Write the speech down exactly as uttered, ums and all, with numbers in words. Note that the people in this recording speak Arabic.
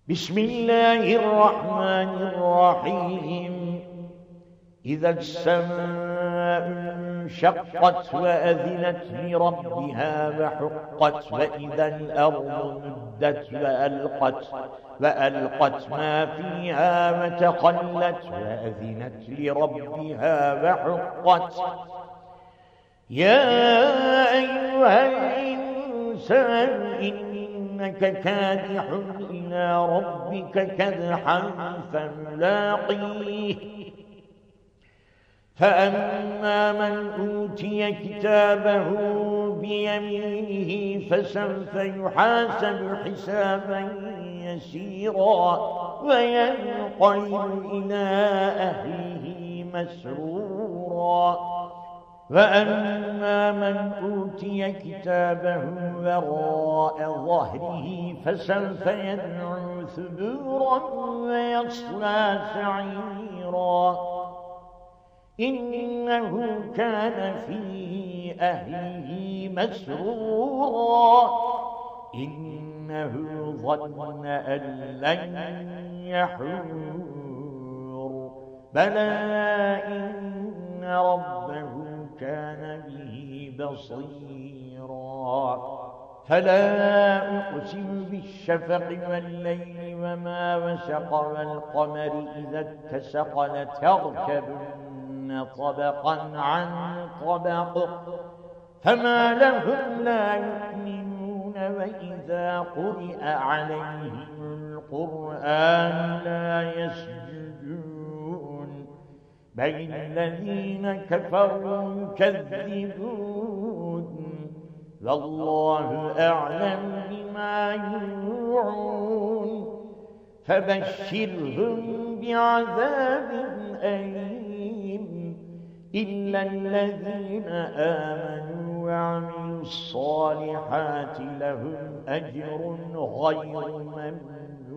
بسم الله الرحمن الرحيم إذا السماء انشقت وأذنت لربها وحقت وإذا الأرض مدت وألقت وألقت ما فيها وتخلت وأذنت لربها وحقت يا أيها الإنسان إنك كادح إلى ربك كدحا فملاقيه فأما من أوتي كتابه بيمينه فسوف يحاسب حسابا يسيرا وينقلب إلى أهله مسرورا وأما من أوتي كتابه وراء ظهره فسوف يدعو ثبورا ويصلى سعيرا إنه كان في أهله مسرورا إنه ظن أن لن يحور بلى إن ربه كان به بصيرا فلا أقسم بالشفق والليل وما وسق والقمر إذا اتسق لتركبن طبقا عن طبق فما لهم لا يؤمنون وإذا قرئ عليهم القرآن لا يسجدون بل الذين كفروا يكذبون والله أعلم بما يوعون فبشرهم بعذاب أليم إلا الذين آمنوا وعملوا الصالحات لهم أجر غير ممنون